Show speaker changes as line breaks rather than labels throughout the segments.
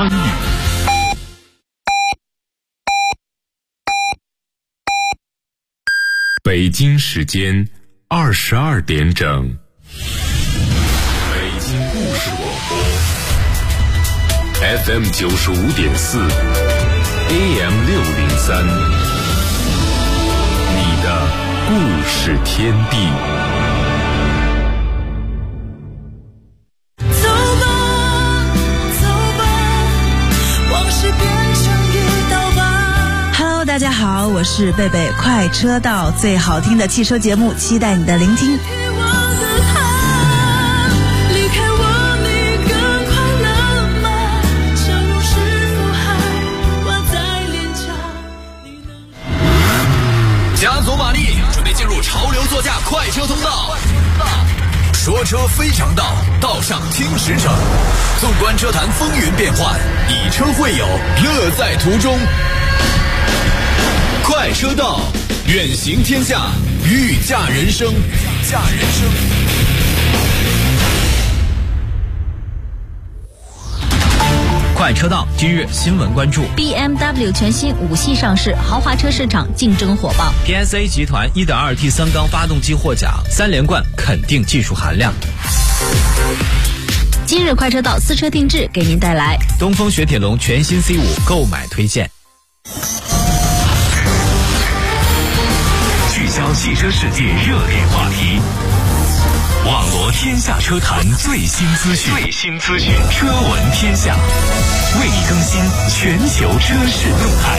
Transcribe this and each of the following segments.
参与。北京时间22点整，北京故事广播 FM 95.4 AM 603，你的故事天地。
大家好，我是贝贝，快车道最好听的汽车节目，期待你的聆听。
加足马力，准备进入潮流座驾快车通道。说车非常道，道上听实诚。纵观车坛风云变幻，以车会友，乐在途中。快车道，远行天下，御驾人生。
快车道今日新闻关注
BMW 全新5系上市，豪华车市场竞争火爆。
PSA 集团 1.2T 三缸发动机获奖，3连冠肯定技术含量。
今日快车道私车定制给您带来
东风雪铁龙全新 C5 购买推荐。
聚焦汽车世界热点话题，网罗天下车坛最新资讯，车闻天下，为你更新全球车市动态。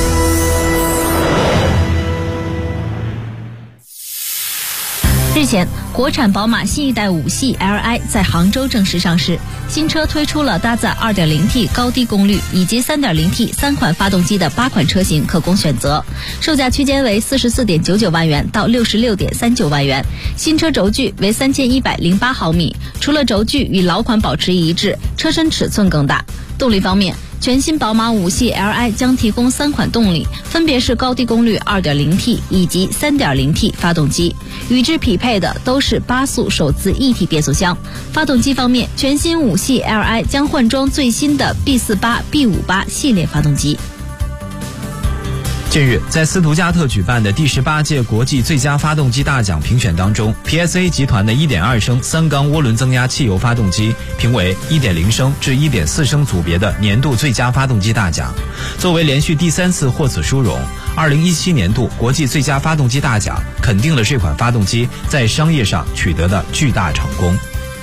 日前，国产宝马新一代5系 Li 在杭州正式上市。新车推出了搭载 2.0T 高低功率以及 3.0T 3款发动机的8款车型可供选择，售价区间为44.99万元到66.39万元。新车轴距为3108毫米，除了轴距与老款保持一致，车身尺寸更大。动力方面，全新宝马5系 Li 将提供3款动力，分别是高低功率 2.0T 以及 3.0T 发动机，与之匹配的都是8速手自一体变速箱。发动机方面，全新5系 Li 将换装最新的 B48、B58 系列发动机。
近日，在斯图加特举办的第18届国际最佳发动机大奖评选当中， PSA 集团的 1.2 升3缸涡轮增压汽油发动机评为 1.0 升至 1.4 升组别的年度最佳发动机大奖。作为连续第3次获此殊荣，2017年度国际最佳发动机大奖肯定了这款发动机在商业上取得的巨大成功。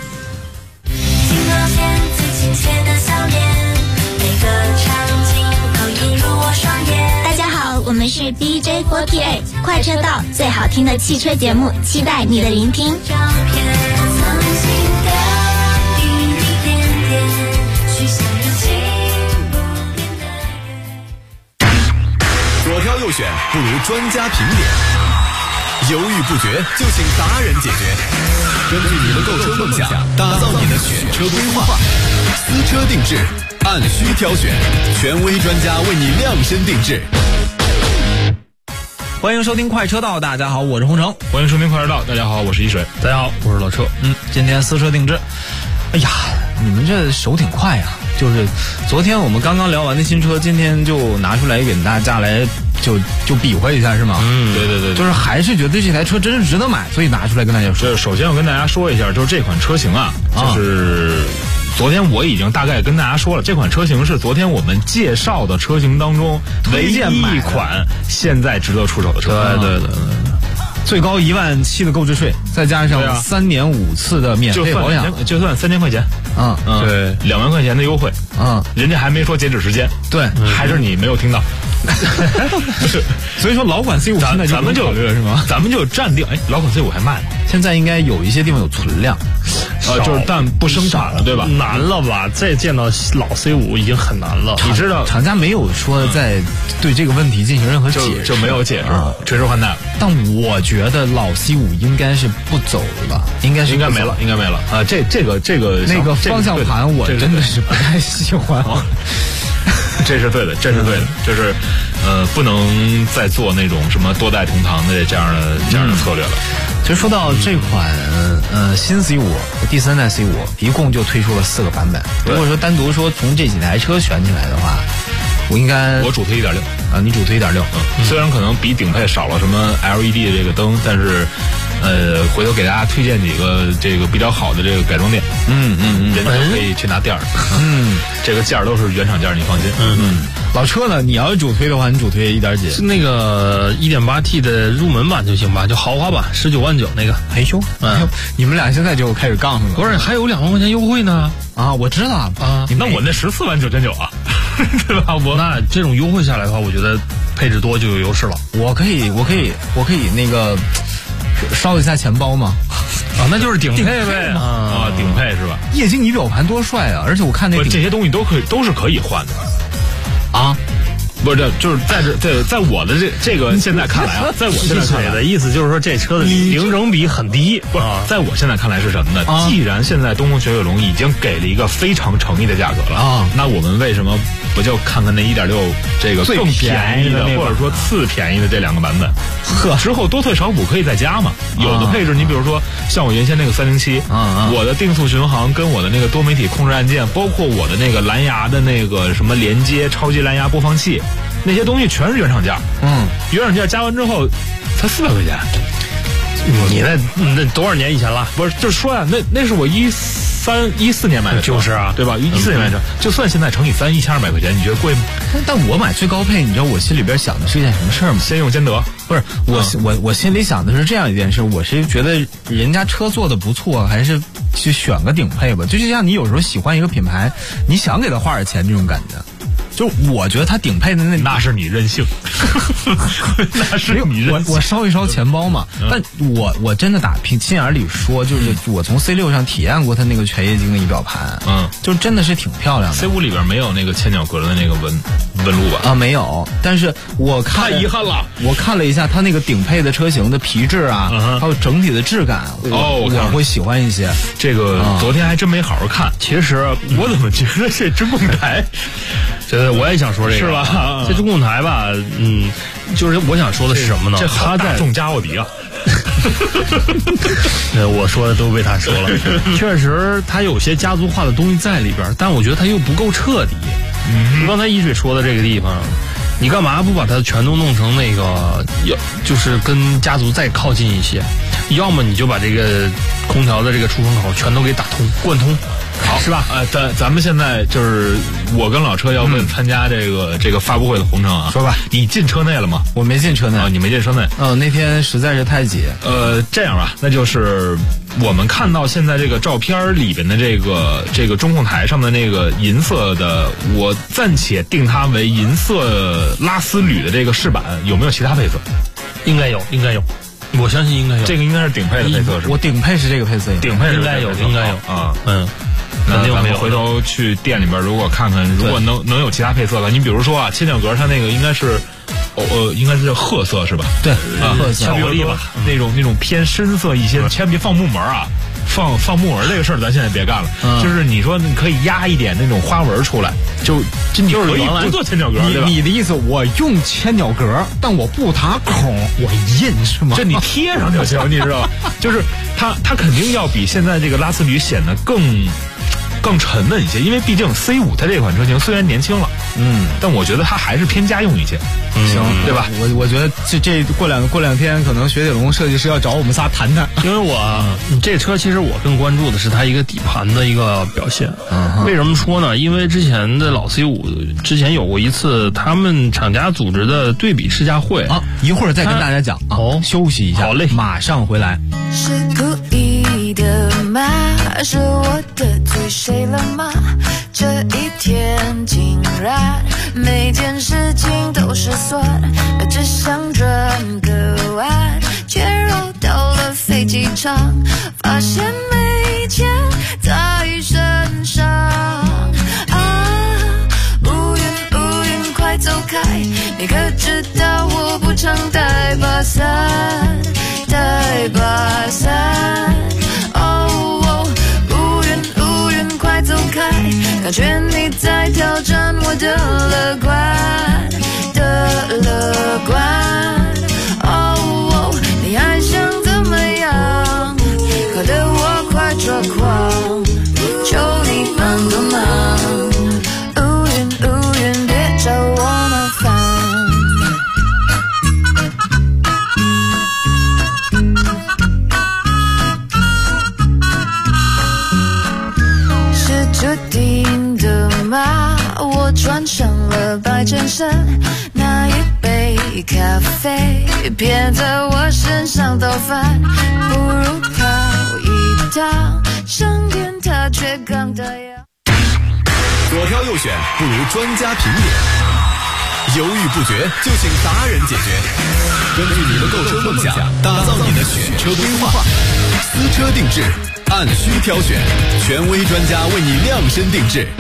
我们是 DJ48 快车道最好听的汽车节目，期待你的聆听。
左挑右选不如专家评点，犹豫不决就请达人解决。根据你的购车梦想，打造你的选车规划，私车定制，按需挑选，权威专家为你量身定制。
欢迎收听快车道，大家好，我是洪城。
欢迎收听快车道，大家好，我是一水。大家好，我是老车。
今天私车定制。哎呀，你们这手挺快呀！就是昨天我们刚刚聊完的新车，今天就拿出来给大家来就比划一下，是吗？
对，
就是还是觉得这台车真是值得买，所以拿出来跟大家说。
首先我跟大家说一下，就是这款车型就是昨天我已经大概跟大家说了，这款车型是昨天我们介绍的车型当中唯一一款现在值得出手的车。
对，最高17000的购置税，再加上3年5次的免费保养，
就算3000块钱。对，2万块钱的优惠。人家还没说截止时间。
对，
还是你没有听到。
不是，所以说老款 C5 现在
咱们就
考虑了是吗？
咱们就暂定，老款 C5 还卖呢，
现在应该有一些地方有存量，
就是但不生产了，对吧？
难了吧？再见到老 C5 已经很难了。
你知道厂家没有说在对这个问题进行任何解释，
就没有解释，垂直换代。
但我觉得老 C5 应该是不走了，应该
没了啊！这个
那个方向盘我真的是不太喜欢。
这是对的，就是不能再做那种什么多代同堂的这样的策略了。
其实说到这款新 C5 第3代 C5，一共就推出了4个版本。如果说单独说从这几台车选起来的话，我
主推 1.6
啊，你主推 1.6，
虽然可能比顶配少了什么 LED 的这个灯，但是回头给大家推荐几个这个比较好的这个改装店，人家可以去拿店儿，这个件儿都是原厂件儿，你放心。
老车呢，你要是主推的话，你主推1.几？
是那个 1.8T 的入门版就行吧，就豪华版19.9万那个。
哎呦，你们俩现在就开始杠上了。
不是，还有2万块钱优惠呢。
啊，我知道啊。
那我那14.999啊，对吧？
那这种优惠下来的话，我觉得配置多就有优势了。
我可以那个烧一下钱包吗？
啊，那就是顶配呗。
啊，顶配是吧？
液晶仪表盘多帅啊！而且我看那
这些东西都是可以换的。
啊，
不是，就是在我的这个现在看来啊，在我现在看来
的意思就是说这车的零整比很低，
不是，在我现在看来是什么呢？既然现在东风雪铁龙已经给了一个非常诚意的价格了啊，那我们为什么不就看看那1.6这个更便宜的，或者说次便宜的这2个版本？之后多退少补可以再加嘛。有的配置，你比如说像我原先那个307，我的定速巡航跟我的那个多媒体控制按键，包括我的那个蓝牙的那个什么连接超级蓝牙播放器，那些东西全是原厂价。原厂价加完之后才400块钱。
你那多少年以前了？
不是，就是说呀，那是我14年买的车，
就是啊，
对吧？14年买的车，就算现在乘以3，1200块钱，你觉得贵吗？
但我买最高配，你知道我心里边想的是一件什么事儿吗？
先用先得。
不是，我心里想的是这样一件事，我是觉得人家车做的不错，还是去选个顶配吧。就像你有时候喜欢一个品牌，你想给他花点钱这种感觉。就我觉得它顶配的
那是你任性，那是你任性。
我烧一烧钱包嘛。但我真的打心眼里说，就是我从 C6 上体验过它那个全液晶的仪表盘，就真的是挺漂亮的。
C5 里边没有那个千角格的那个纹路吧？
啊，没有。但是我看
太遗憾了，
我看了一下它那个顶配的车型的皮质啊，还有整体的质感，我会喜欢一些。
这个昨天还真没好好看。
其实
我怎么觉得这中控台？
我也想说这个，
是吧？
这中控台吧，就是我想说的是什么呢？
它在重加奥迪啊。
我说的都被他说了。确实，它有些家族化的东西在里边，但我觉得它又不够彻底。刚才一水说的这个地方，你干嘛不把它全都弄成那个，就是跟家族再靠近一些？要么你就把这个空调的这个出风口全都给打通、贯通。
好，是吧？咱们现在就是我跟老车要问参加这个发布会的红尘啊。
说吧，
你进车内了吗？
我没进车内。
你没进车内。
那天实在是太挤。
这样吧，那就是我们看到现在这个照片里边的这个中控台上的那个银色的，我暂且定它为银色拉丝铝的这个饰板，有没有其他配色？
应该有。我相信应该有。
这个应该是顶配的配色，是吧？
我顶配是这个配色，
顶配
应该有
啊。
那
咱们回头去店里边，如果看看，如果能有其他配色的，你比如说啊，千角格它那个应该是，应该是褐色是吧？
对，褐色
巧克力吧，那种偏深色一些，千万别放木纹啊。放木纹这个事儿，咱现在别干了。就是你说你可以压一点那种花纹出来，你可以不做千角格，对吧？
你的意思，我用千角格，但我不打孔，我印是吗？
这你贴上就行，你知道吧？就是它肯定要比现在这个拉丝铝显得更沉稳一些，因为毕竟 C5 它这款车型虽然年轻了，但我觉得它还是偏家用一些，
行，
对吧？
我觉得这过两天可能雪铁龙设计师要找我们仨谈谈，
因为这车其实我更关注的是它一个底盘的一个表现。为什么说呢？因为之前的老 C5 之前有过一次他们厂家组织的对比试驾会
啊，一会儿再跟大家讲休息一下，
好嘞，
马上回来。
是故意的吗？是我得罪谁了吗？这一天竟然每件事情都失算，只想转个弯，却绕到了飞机场，发现没钱在身上。乌云快走开，你可知道我不常带把伞，带把伞。快走开，感觉你在挑战我的乐观，你还想怎么样？ 我穿上了白衬衫，那一杯咖啡撇在我身上倒翻，不如跑一趟上天它却刚大呀。
左挑右选不如专家评点，犹豫不决就请达人解决。根据你的购车梦想，打造你的选车规划，私车定制，按需挑选，权威专家为你量身定制。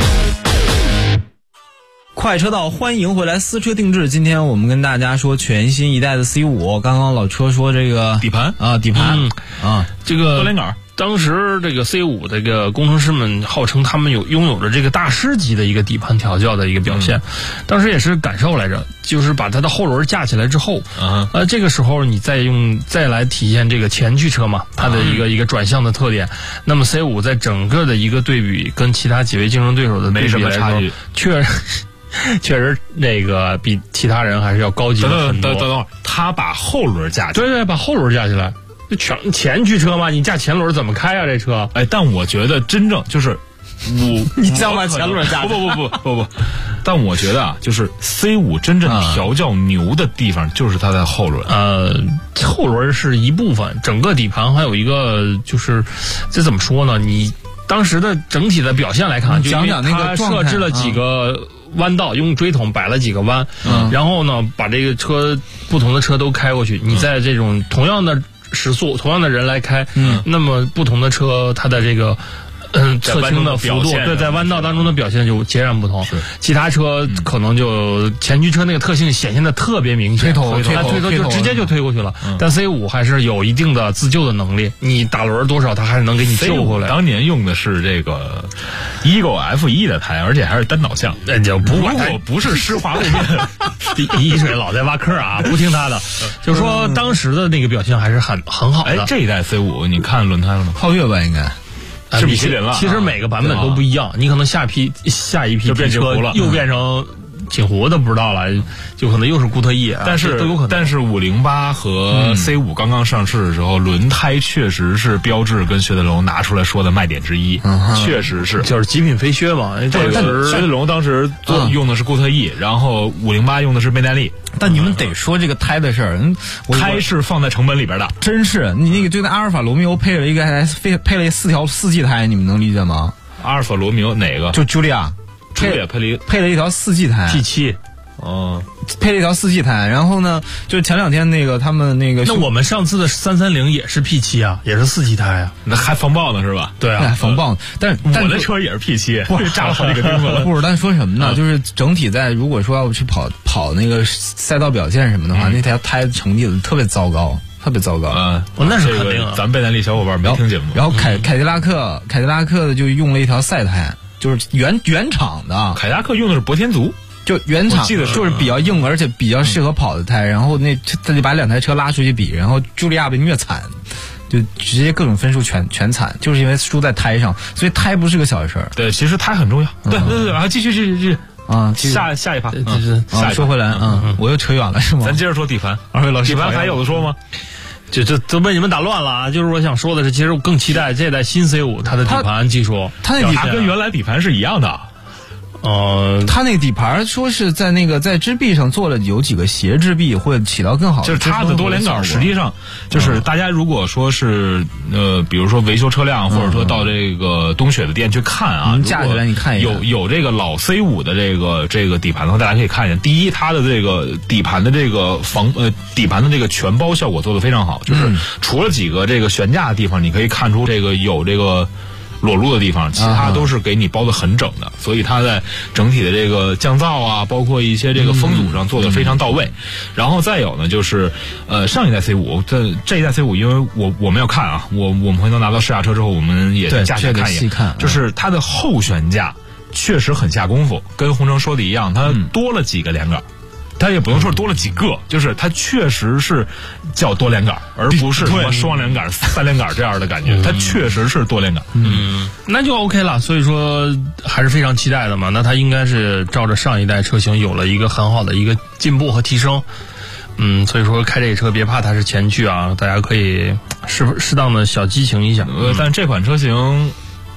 快车道，欢迎回来，私车定制。今天我们跟大家说全新一代的 C5，刚刚老车说这个
底盘
啊，底盘
这个
多连杆。
当时这个 C5 这个工程师们号称他们拥有着这个大师级的一个底盘调教的一个表现，当时也是感受来着，就是把它的后轮架起来之后，这个时候你再来体现这个前驱车嘛，它的一个转向的特点。那么 C5 在整个的一个对比跟其他几位竞争对手的对比来说，没什么差距，确实那个比其他人还是要高级了很多。
等会儿，他把后轮架起来，
对，把后轮架起来。前驱车嘛，你架前轮怎么开啊？这车，
但我觉得真正就是
你想把前轮架？
不，但我觉得啊，就是 C5 真正调教牛的地方就是它的后轮。
后轮是一部分，整个底盘还有一个就是这怎么说呢？你当时的整体的表现来看，
讲讲那个
设置了几个弯道，用锥筒摆了几个弯，然后呢，把这个不同的车都开过去。你在这种同样的时速，同样的人来开，那么不同的车它的这个侧倾的幅度，对，在弯道当中的表现就截然不同。其他车可能就前驱车那个特性显现的特别明显，推头就直接就推过去了。但 C5 还是有一定的自救的能力，你打轮多少它还是能给你救回来。
当年用的是这个 Eagle F1 的胎，而且还是单导向。
就如果
不是湿滑路面，
一水老在挖坑啊，不听他的。就是说当时的那个表现还是很好的。
这一代 C5 你看轮胎了吗？
皓月吧应该。
是米其林了。
其实每个版本都不一样，你可能下一批
就变车
又变成锦湖的不知道了，就可能又是固特异，
但是
都有可能。
但是508和 C5 刚刚上市的时候，轮胎确实是标致跟雪铁龙拿出来说的卖点之一，确实是，
就是极品飞靴嘛。
但雪铁龙当时用的是固特异，然后508用的是倍耐力。
但你们得说这个胎的事儿，
胎是放在成本里边的，
真是你那个就那阿尔法罗密欧配了一个配了4条4季胎，你们能理解吗？
阿尔法罗密欧哪个？
就茱莉亚配了一条4季胎
P7。
配了一条4季胎，然后呢，就是前2天那个他们那个，
那我们上次的330也是 P7 啊，也是4季胎啊，
那还防爆呢是吧？
对啊，
防爆。但
我的车也是 P7，炸了好几个钉子了。
不是，但说什么呢？就是整体在如果说要去跑那个赛道表现什么的话，那条胎成绩特别糟糕。
那是肯定啊。
咱倍耐力小伙伴没听节目。
然后凯迪拉克的就用了一条赛胎，就是原厂的。
凯迪拉克用的是博天族。
就原厂就是比较硬，而且比较适合跑的胎，然后他就把2台车拉出去比，然后茱莉亚被虐惨，就直接各种分数全惨，就是因为输在胎上，所以胎不是个小事儿。
对，其实胎很重要。对，然后继续啊，下一趴，
说回来我又扯远了是吗？
咱接着说底盘，
二位老师，
底盘还有的说吗？
这都被你们打乱了啊！就是我想说的是，其实我更期待这代新 C5 它的底盘技术，
它
跟原来底盘是一样的。
它那个底盘说是在支臂上做了有几个斜支臂，会起到更好的，
就是它的多连杆实际上就是大家如果说是比如说维修车辆，或者说到这个冬雪的店去看啊，
架起来你看一眼，
有这个老 C5 的这个底盘的话，大家可以看一下。第一，它的这个底盘的这个底盘的这个全包效果做得非常好，就是除了几个这个悬架的地方，你可以看出这个有这个裸露的地方，其他都是给你包得很整的，所以它在整体的这个降噪啊，包括一些这个风阻上做得非常到位。然后再有呢，就是上一代 C5，这一代 C5，因为我们要看啊，我们回头拿到试驾车之后，我们也驾驶看一眼，就是它的后悬架确实很下功夫，跟洪城说的一样，它多了几个连杆。它也不能说多了几个，就是它确实是叫多连杆，而不是什么双连杆、3连杆这样的感觉。它确实是多连杆。
那就 OK 了。所以说还是非常期待的嘛。那它应该是照着上一代车型有了一个很好的一个进步和提升。所以说开这个车别怕它是前驱啊，大家可以适当的小激情一下。
但这款车型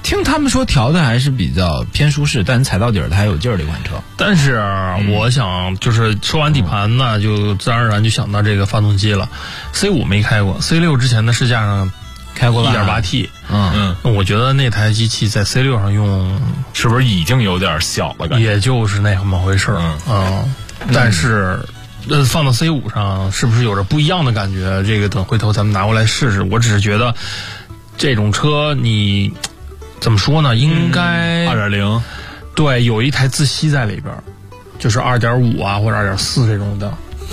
听他们说调的还是比较偏舒适，但踩到底儿它还有劲儿的一款车。
但是我想就是说完底盘呢，就自然而然就想到这个发动机了。C5 没开过 ，C6 之前的试驾上
开过
1.8T， 我觉得那台机器在 C6 上用，
是不是已经有点小了？感觉
也就是那么回事儿。但是放到 C5 上是不是有着不一样的感觉？这个等回头咱们拿过来试试。我只是觉得这种车你怎么说呢？应该
2.0，
对，有一台自吸在里边，就是 2.5 啊或者 2.4 这种的。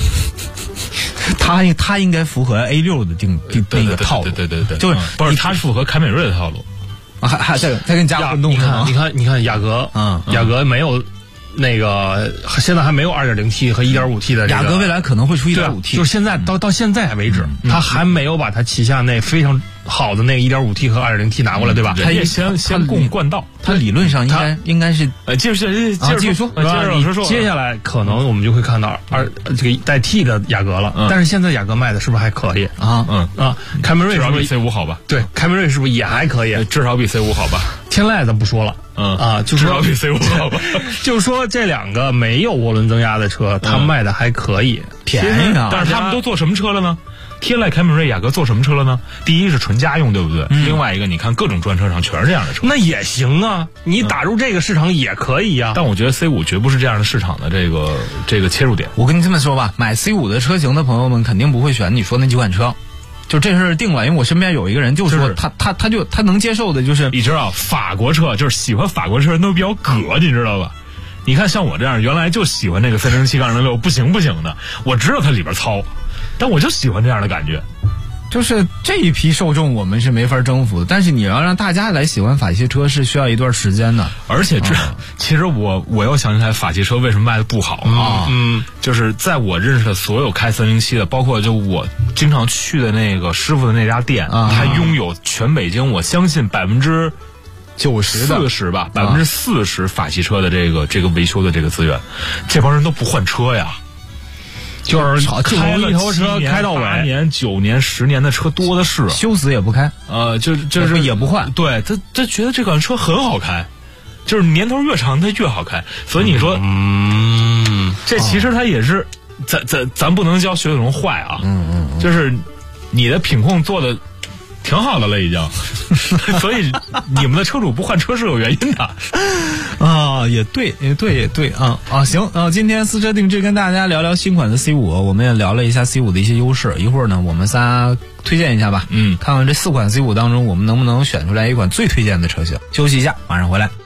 它应该符合 A6 的那个套路，
对，
就是
不是它是符合凯美瑞的套路
啊，还再跟加混动。
你看雅阁，雅阁没有那个，现在还没有 2.0T 和 1.5T 的。
雅阁未来可能会出 1.5T，
就是现在到现在为止，它还没有把它旗下那非常好的那个 1.5T 和 2.0T 拿过来，对吧？
它也先供冠道，
它理论上应该是
接着说，
接下来可能我们就会看到这个带 T 的雅阁了。但是现在雅阁卖的是不是还可以啊？凯美瑞
至少比 C5 好吧？
对，凯美瑞是不是也还可以？
至少比 C5 好吧？
天籁咱不说了，就是
至少比 C5 好吧？
就是说这两个没有涡轮增压的车，它卖的还可以，
便宜啊。
但是他们都做什么车了呢？天籁、凯美瑞、雅阁做什么车了呢？第一是纯家用，对不对？另外一个，你看各种专车上全是这样的车，
那也行啊，你打入这个市场也可以呀。
但我觉得 C5 绝不是这样的市场的这个切入点。
我跟你这么说吧，买 C5 的车型的朋友们肯定不会选你说那几款车，就这事定了。因为我身边有一个人就说他能接受的就是，
你知道法国车就是喜欢法国车人都比较葛，你知道吧？你看像我这样原来就喜欢那个307-06不行的，我知道它里边糙。但我就喜欢这样的感觉，
就是这一批受众我们是没法征服的，但是你要让大家来喜欢法系车是需要一段时间的。
而且其实我又想起来法系车为什么卖的不好啊？就是在我认识的所有开307的，包括就我经常去的那个师傅的那家店，他拥有全北京我相信90%吧，40%法系车的这个维修的这个资源，这帮人都不换车呀。就是开了一头车开到8年、9年、10年的车多的是，
修死也不开，
就是
也不换。
对，他觉得这款车很好开，就是年头越长它越好开。所以你说，这其实它也是，咱不能教雪铁龙坏啊，就是你的品控做的挺好的了已经，所以你们的车主不换车是有原因的。
也对行今天私车定制跟大家聊聊新款的 C5， 我们也聊了一下 C5 的一些优势。一会儿呢，我们仨推荐一下吧，看看这4款 C5 当中，我们能不能选出来一款最推荐的车型。休息一下，马上回来。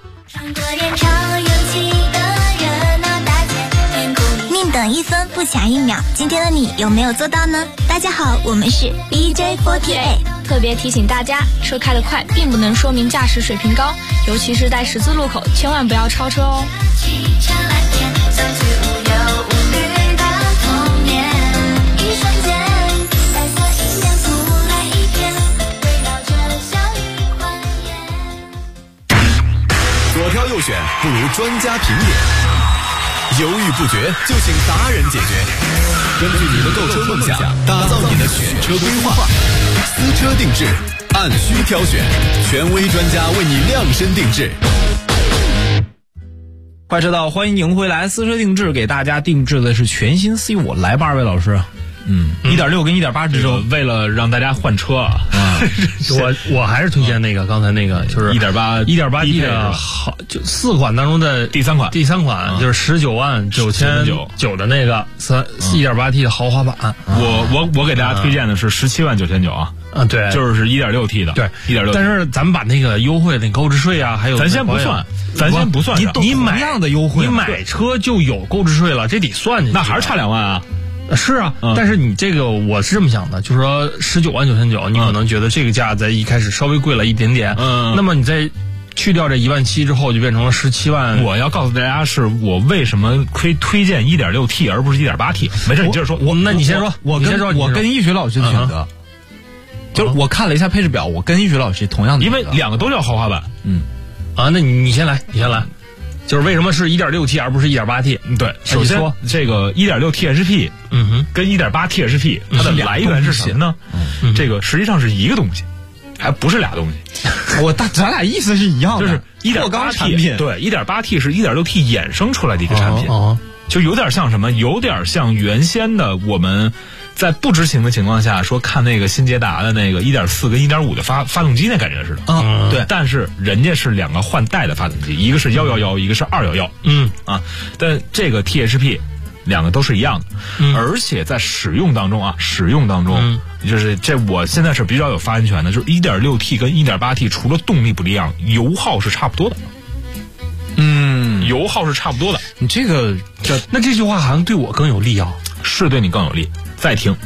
宁等1分不抢1秒，今天的你有没有做到呢？大家好，我们是 BJ48。
特别提醒大家，车开得快并不能说明驾驶水平高，尤其是在十字路口，千万不要超车哦。
左挑右选不如专家评点，犹豫不决就请达人解决。根据你的购车梦想，打造你的选车规划。私车定制，按需挑选，权威专家为你量身定制。
快车道，欢迎您回来。私车定制给大家定制的是全新 C5， 来吧，二位老师。1.6跟1.8之争，
为了让大家换车啊，
我还是推荐那个刚才那个，就是1.8T 的好，就4款当中的第三款就是19.99万的那个1.8T 的豪华版。
我给大家推荐的是17.99万啊。对，就是 1.6T 的，对1.6。
但是咱们把那个优惠的购置税啊，还有
咱先不算，
你买
样的优惠，
你买车就有购置税了，这得算进去。
那还是差2万啊。
是啊，但是你这个我是这么想的，就是说19.99万，你可能觉得这个价在一开始稍微贵了一点点，那么你在去掉这1.7万之后，就变成了17万。
我要告诉大家，是我为什么推荐 1.6T 而不是 1.8T。没事，你接着说。
那你先说，
我跟易学老师的选择，就是我看了一下配置表，我跟易学老师同样的，
因为两个都叫豪华版。
那你先来。就是为什么是 1.6T 而不是 1.8T？
对，首先这个 1.6T HP， 跟 1.8T HP 它的来源是什么呢？这个实际上是一个东西， 还不是俩东西。
咱俩意思是一样的，
就是 1.8T 对 1.8T 是 1.6T 衍生出来的一个产品，就有点像什么，有点像原先的我们在不知情的情况下说看那个新捷达的那个 1.4 跟 1.5 的发动机那感觉似的。对，但是人家是两个换代的发动机，一个是111，一个是211。但这个 THP 两个都是一样的，而且在使用当中，就是这我现在是比较有发言权的，就是 1.6T 跟 1.8T 除了动力不一样，油耗是差不多的。油耗是差不多的。
你
那这句话好像对我更有利啊，
是对你更有利。再听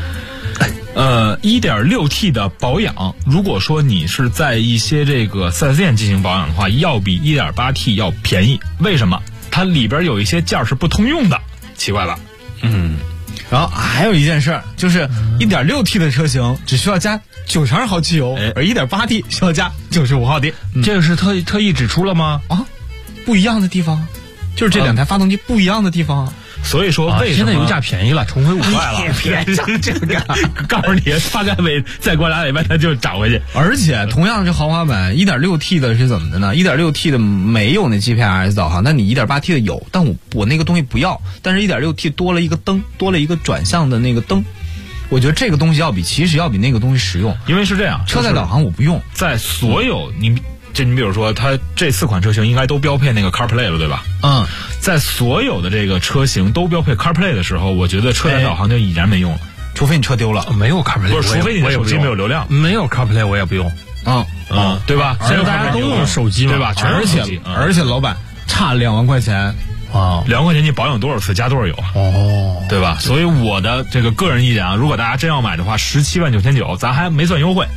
，1.6T 的保养，如果说你是在一些这个 4S 店进行保养的话，要比 1.8T 要便宜。为什么？它里边有一些件是不通用的，奇怪吧？
然后还有一件事就是 1.6T 的车型只需要加92号汽油，而 1.8T 需要加95号电。
这个是特意指出了吗？
不一样的地方，就是这两台发动机不一样的地方。
所以说为什么
现在油价便宜了，重回5块了？
别这个，
告诉你，大概再过2礼拜它就涨回去。
而且同样是豪华版 1.6T 的是怎么的呢？ 1.6T 的没有那 GPS 导航，但你 1.8T 的有，但我那个东西不要。但是 1.6T 多了一个灯，多了一个转向的那个灯。我觉得这个东西其实要比那个东西实用，
因为是这样，
车载导航我不用。
在所有你比如说，它这4款车型应该都标配那个 CarPlay 了，对吧？在所有的这个车型都标配 CarPlay 的时候，我觉得车载导航就已然没用了，
除非你车丢了。
没有 CarPlay，
不是，除非你的手机没有流量。
没有 CarPlay 我也不用。
对吧？
现在大家都用手机嘛，
对吧？全是手机。
而且老板差2万块钱
，2万块钱你保养多少次加多少油对吧？所以我的这个个人意见如果大家真要买的话，17.999万，咱还没算优惠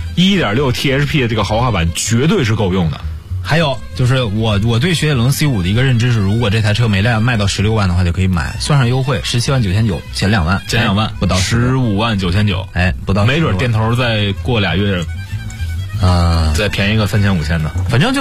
1.6 THP 的这个豪华版绝对是够用的。
还有就是我对雪铁龙 C5 的一个认知是，如果这台车没卖到16万的话就可以买，算上优惠17.999万，减2万，
减2万
不到
15.999万，
不到，
没准店头再过俩月再便宜个3000、5000的，
反正就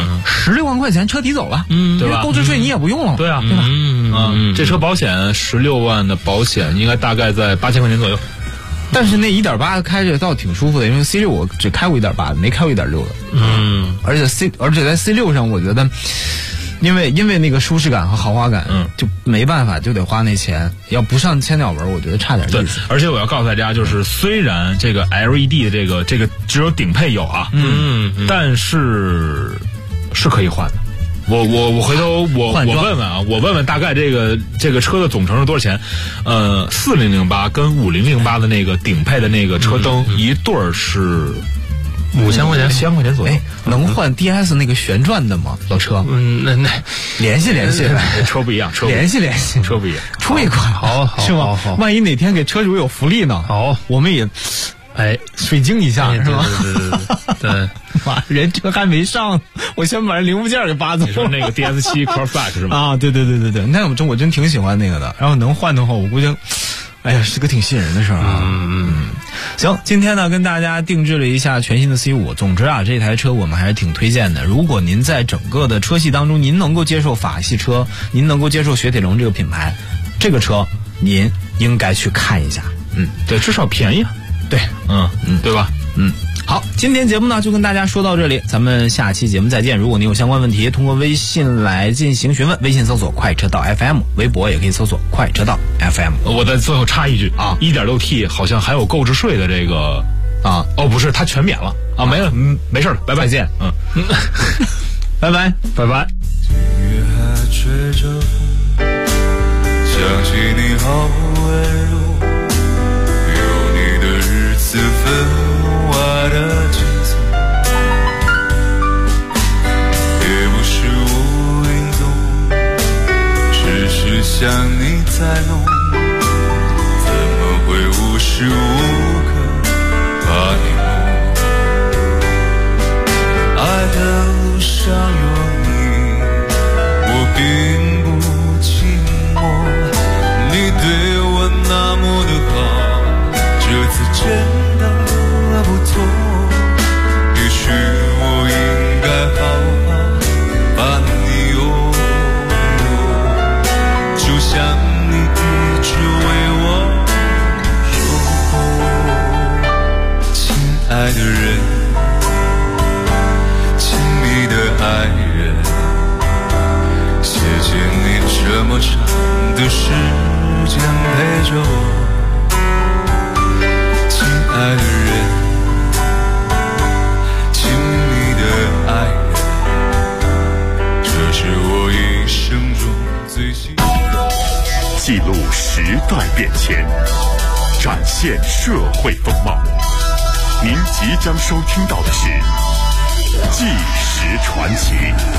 16万块钱车抵走了，
对吧？
购置税你也不用了，
对啊，
对吧？
这车保险16万的保险应该大概在8000块钱左右。
但是那 1.8 开着倒挺舒服的，因为 C6 我只开过1.8，没开过1.6的。而且在 C6 上，我觉得，因为那个舒适感和豪华感，就没办法，就得花那钱。要不上千鸟纹，我觉得差点意思。
而且我要告诉大家，就是虽然这个 LED 的这个只有顶配有但是可以换的。我回头我问问大概这个车的总成是多少钱？4008跟5008的那个顶配的那个车灯一对儿是
5000块钱
，1000块钱左右。
能换 DS 那个旋转的吗？老车？
那
联系，
车不一样，
联系，
车不一样，
出一款
好
是吧？万一哪天给车主有福利呢？
好，
我们也水晶一下是吧？
对，
妈，人车还没上，我先把人零部件给扒走。
你说那个 DS7 Crossback 是吧？
对，那我真挺喜欢那个的。然后能换的话，我估计，是个挺吸引人的事儿啊。行，今天呢跟大家定制了一下全新的 C5。总之这台车我们还是挺推荐的。如果您在整个的车系当中，您能够接受法系车，您能够接受雪铁龙这个品牌，这个车您应该去看一下。
对，至少便宜。
对，
对吧？
好，今天节目呢就跟大家说到这里，咱们下期节目再见。如果你有相关问题，通过微信来进行询问，微信搜索快车道 FM， 微博也可以搜索快车道 FM。
我在最后插一句1.6T 好像还有购置税的这个不是，它全免了没了，没事了，拜拜，
再见，拜拜。
雨还吹着风，想起你好温柔，有你的日子分外的轻松，也不是无影踪，只是想你在弄，怎么会无时无刻把你梦？爱的路上有你，我并不寂寞，你对我那么的好，这次真的不错，也许我应该好好把你拥有，就像你一直为我守候，亲爱爱的人，亲密的爱人，谢谢你这么长的时间陪着我。亲爱的人，亲密的爱人，这是我一生中最幸福。
记录时代变迁，展现社会风貌。您即将收听到的是《纪实传奇》。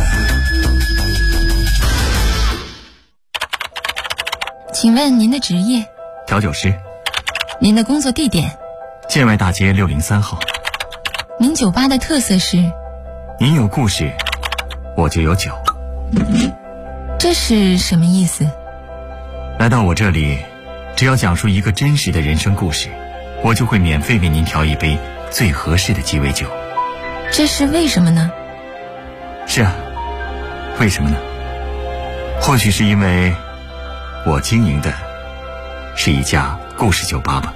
请问您的职业？
调酒师。
您的工作地点？
建外大街603号。
您酒吧的特色是？
您有故事，我就有酒。
这是什么意思？
来到我这里，只要讲述一个真实的人生故事，我就会免费为您调一杯最合适的鸡尾酒。
这是为什么呢？
是啊，为什么呢？或许是因为我经营的是一家故事酒吧吧。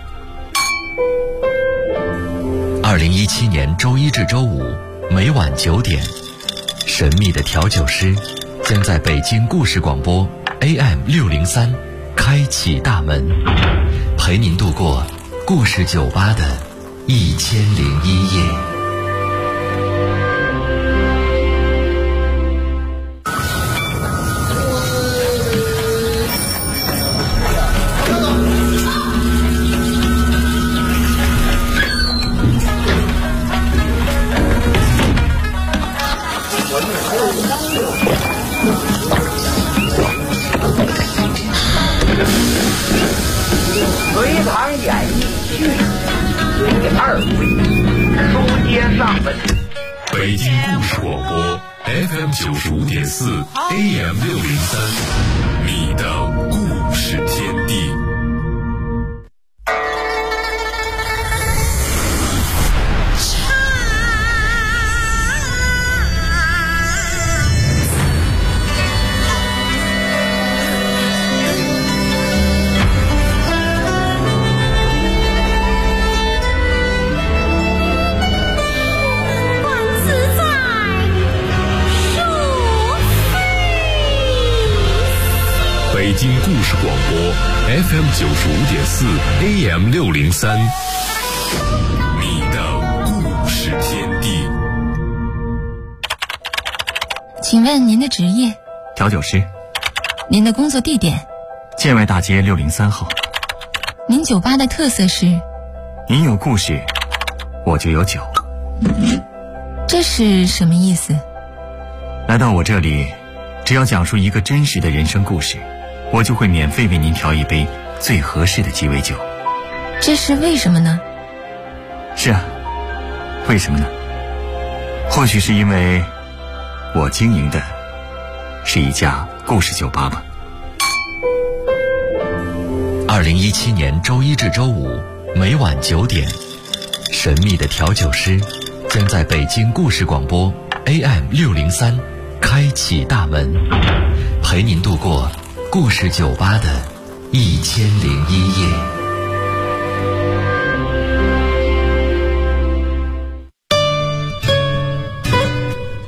2017年周一至周五每晚9点，神秘的调酒师将在北京故事广播 AM603开启大门，陪您度过故事酒吧的1001夜。
隋唐演义续第2回，书接上文。
北京故事广播 FM95.4 AM603，你的故事天地。北京故事广播 FM95.4 AM603，你的故事天地。
请问您的职业？
调酒师。
您的工作地点？
建外大街603号。
您酒吧的特色是？
您有故事，我就有酒。
这是什么意思？
来到我这里，只要讲述一个真实的人生故事，我就会免费为您调一杯最合适的鸡尾酒。
这是为什么呢？
是啊，为什么呢？或许是因为我经营的是一家故事酒吧吧。
2017年周一至周五每晚9点，神秘的调酒师将在北京故事广播 AM603开启大门，陪您度过故事酒吧的1001夜。